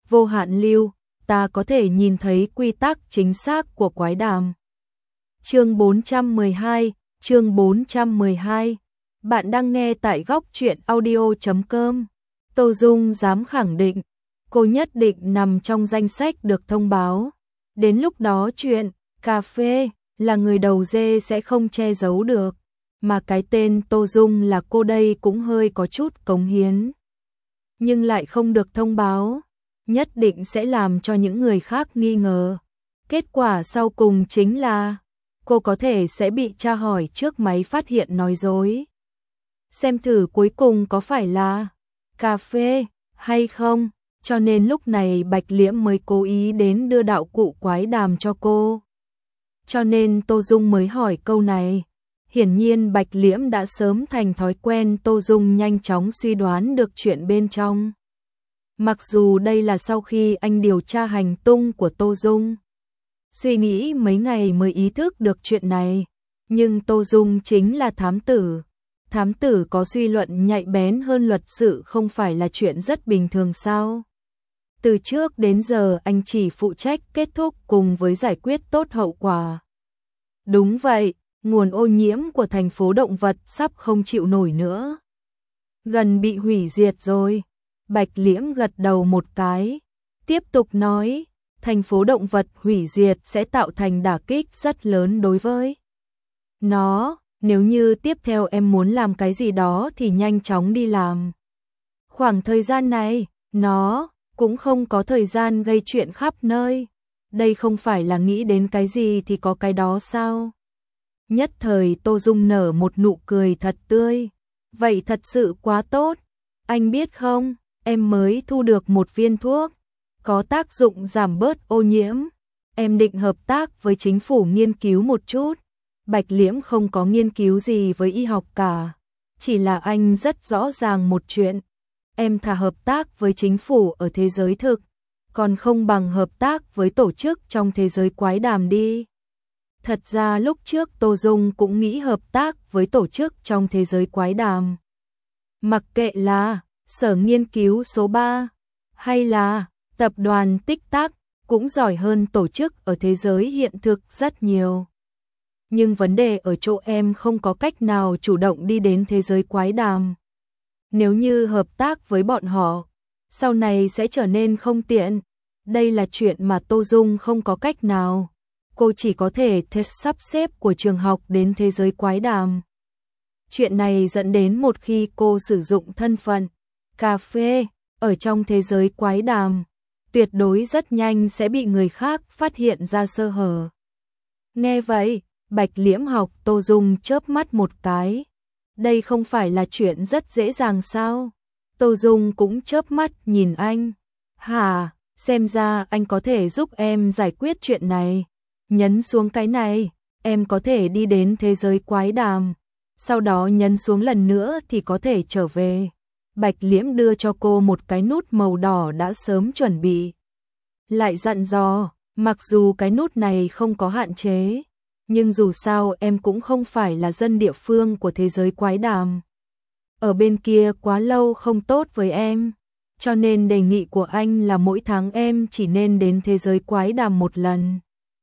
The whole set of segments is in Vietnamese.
vô hạn lưu, ta có thể nhìn thấy quy tắc chính xác của quái đàm. Chương 412, chương 412. Bạn đang nghe tại góc truyện audio.com. Tô Dung dám khẳng định, cô nhất định nằm trong danh sách được thông báo. Đến lúc đó chuyện cà phê là người đầu dê sẽ không che giấu được, mà cái tên Tô Dung là cô đây cũng hơi có chút cống hiến. Nhưng lại không được thông báo, nhất định sẽ làm cho những người khác nghi ngờ. Kết quả sau cùng chính là cô có thể sẽ bị tra hỏi trước máy phát hiện nói dối. Xem thử cuối cùng có phải là cà phê hay không, cho nên lúc này Bạch Liễm mới cố ý đến đưa đạo cụ quái đàm cho cô. Cho nên Tô Dung mới hỏi câu này. Hiển nhiên Bạch Liễm đã sớm thành thói quen Tô Dung nhanh chóng suy đoán được chuyện bên trong. Mặc dù đây là sau khi anh điều tra hành tung của Tô Dung. Suy nghĩ mấy ngày mới ý thức được chuyện này, nhưng Tô Dung chính là thám tử. Thám tử có suy luận nhạy bén hơn luật sự không phải là chuyện rất bình thường sao? Từ trước đến giờ anh chỉ phụ trách kết thúc cùng với giải quyết tốt hậu quả. Đúng vậy, nguồn ô nhiễm của thành phố động vật sắp không chịu nổi nữa. Gần bị hủy diệt rồi. Bạch Liễm gật đầu một cái, tiếp tục nói, thành phố động vật hủy diệt sẽ tạo thành đả kích rất lớn đối với nó. Nếu như tiếp theo em muốn làm cái gì đó thì nhanh chóng đi làm. Khoảng thời gian này, nó cũng không có thời gian gây chuyện khắp nơi. Đây không phải là nghĩ đến cái gì thì có cái đó sao? Nhất thời Tô Dung nở một nụ cười thật tươi. Vậy thật sự quá tốt. Anh biết không, em mới thu được một viên thuốc có tác dụng giảm bớt ô nhiễm. Em định hợp tác với chính phủ nghiên cứu một chút. Bạch Liễm không có nghiên cứu gì với y học cả. Chỉ là anh rất rõ ràng một chuyện. Em thà hợp tác với chính phủ ở thế giới thực, còn không bằng hợp tác với tổ chức trong thế giới quái đàm đi. Thật ra lúc trước Tô Dung cũng nghĩ hợp tác với tổ chức trong thế giới quái đàm. Mặc kệ là sở nghiên cứu số 3 hay là tập đoàn Tích Tắc cũng giỏi hơn tổ chức ở thế giới hiện thực rất nhiều. Nhưng vấn đề ở chỗ em không có cách nào chủ động đi đến thế giới quái đàm. Nếu như hợp tác với bọn họ, sau này sẽ trở nên không tiện. Đây là chuyện mà Tô Dung không có cách nào. Cô chỉ có thể sắp xếp của trường học đến thế giới quái đàm. Chuyện này dẫn đến một khi cô sử dụng thân phận cà phê ở trong thế giới quái đàm, tuyệt đối rất nhanh sẽ bị người khác phát hiện ra sơ hở. Nghe vậy, Bạch Liễm học Tô Dung chớp mắt một cái. Đây không phải là chuyện rất dễ dàng sao? Tô Dung cũng chớp mắt nhìn anh. Hả, xem ra anh có thể giúp em giải quyết chuyện này. Nhấn xuống cái này, em có thể đi đến thế giới quái đàm. Sau đó nhấn xuống lần nữa thì có thể trở về. Bạch Liễm đưa cho cô một cái nút màu đỏ đã sớm chuẩn bị. Lại dặn dò, mặc dù cái nút này không có hạn chế, nhưng dù sao em cũng không phải là dân địa phương của thế giới quái đàm. Ở bên kia quá lâu không tốt với em, cho nên đề nghị của anh là mỗi tháng em chỉ nên đến thế giới quái đàm một lần.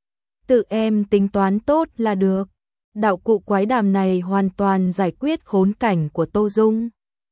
Tự em tính toán tốt là được. Đạo cụ quái đàm này hoàn toàn giải quyết khốn cảnh của Tô Dung.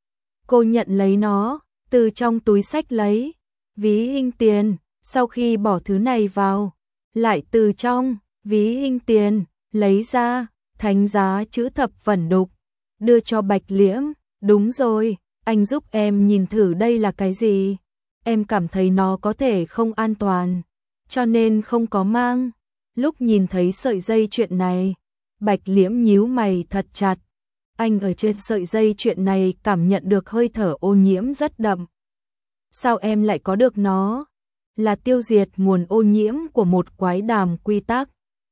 Cô nhận lấy nó, từ trong túi xách lấy ví in tiền, sau khi bỏ thứ này vào, lại từ trong ví in tiền lấy ra thánh giá chữ thập vẩn đục, đưa cho Bạch Liễm. Đúng rồi, anh giúp em nhìn thử đây là cái gì. Em cảm thấy nó có thể không an toàn, cho nên không có mang. Lúc nhìn thấy sợi dây chuyện này, Bạch Liễm nhíu mày thật chặt. Anh ở trên sợi dây chuyện này cảm nhận được hơi thở ô nhiễm rất đậm. Sao em lại có được nó? Là tiêu diệt nguồn ô nhiễm của một quái đàm quy tắc.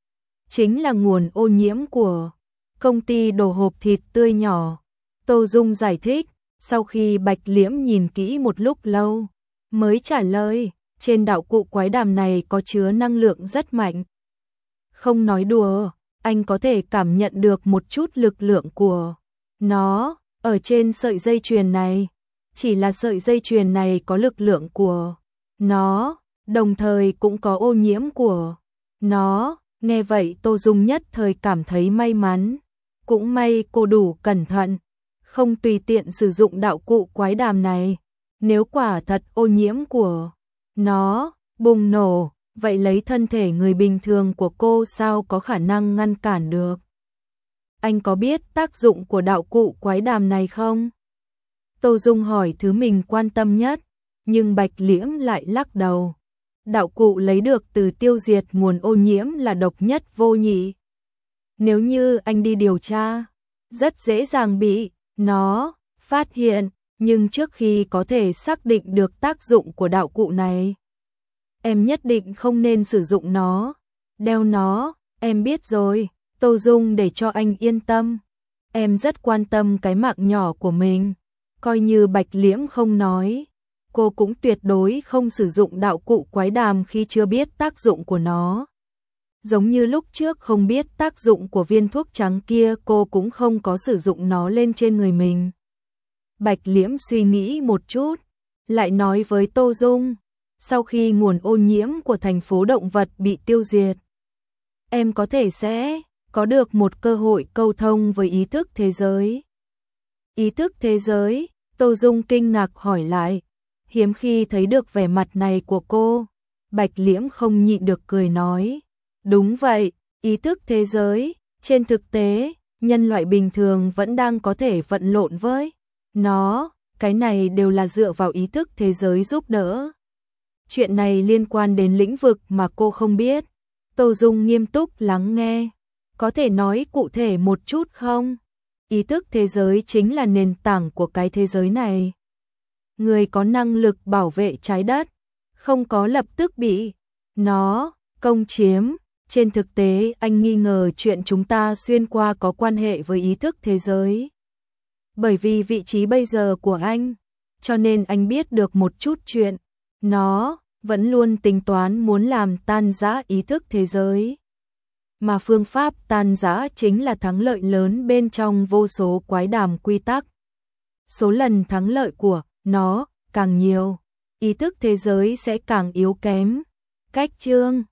Chính là nguồn ô nhiễm của công ty đồ hộp thịt tươi nhỏ. Tô Dung giải thích, sau khi Bạch Liễm nhìn kỹ một lúc lâu, mới trả lời, trên đạo cụ quái đàm này có chứa năng lượng rất mạnh. Không nói đùa, anh có thể cảm nhận được một chút lực lượng của nó ở trên sợi dây chuyền này. Chỉ là sợi dây chuyền này có lực lượng của nó, đồng thời cũng có ô nhiễm của nó. Nghe vậy Tô Dung nhất thời cảm thấy may mắn. Cũng may cô đủ cẩn thận, không tùy tiện sử dụng đạo cụ quái đàm này. Nếu quả thật ô nhiễm của nó bùng nổ, vậy lấy thân thể người bình thường của cô sao có khả năng ngăn cản được? Anh có biết tác dụng của đạo cụ quái đàm này không? Tô Dung hỏi thứ mình quan tâm nhất, nhưng Bạch Liễm lại lắc đầu. Đạo cụ lấy được từ tiêu diệt nguồn ô nhiễm là độc nhất vô nhị. Nếu như anh đi điều tra, rất dễ dàng bị nó phát hiện, nhưng trước khi có thể xác định được tác dụng của đạo cụ này, em nhất định không nên sử dụng nó. Đeo nó, em biết rồi, Tô Dung để cho anh yên tâm. Em rất quan tâm cái mạng nhỏ của mình. Coi như Bạch Liễm không nói, cô cũng tuyệt đối không sử dụng đạo cụ quái đàm khi chưa biết tác dụng của nó. Giống như lúc trước không biết tác dụng của viên thuốc trắng kia, cô cũng không có sử dụng nó lên trên người mình. Bạch Liễm suy nghĩ một chút, lại nói với Tô Dung, sau khi nguồn ô nhiễm của thành phố động vật bị tiêu diệt, em có thể sẽ có được một cơ hội câu thông với ý thức thế giới. Ý thức thế giới? Tô Dung kinh ngạc hỏi lại, hiếm khi thấy được vẻ mặt này của cô. Bạch Liễm không nhịn được cười nói, đúng vậy, ý thức thế giới, trên thực tế, nhân loại bình thường vẫn đang có thể vận lộn với nó, cái này đều là dựa vào ý thức thế giới giúp đỡ. Chuyện này liên quan đến lĩnh vực mà cô không biết. Tô Dung nghiêm túc lắng nghe, có thể nói cụ thể một chút không? Ý thức thế giới chính là nền tảng của cái thế giới này. Người có năng lực bảo vệ trái đất, không có lập tức bị nó công chiếm. Trên thực tế, anh nghi ngờ chuyện chúng ta xuyên qua có quan hệ với ý thức thế giới. Bởi vì vị trí bây giờ của anh, cho nên anh biết được một chút chuyện. Nó vẫn luôn tính toán muốn làm tan rã ý thức thế giới. Mà phương pháp tan rã chính là thắng lợi lớn bên trong vô số quái đàm quy tắc. Số lần thắng lợi của nó càng nhiều, ý thức thế giới sẽ càng yếu kém. Cách chương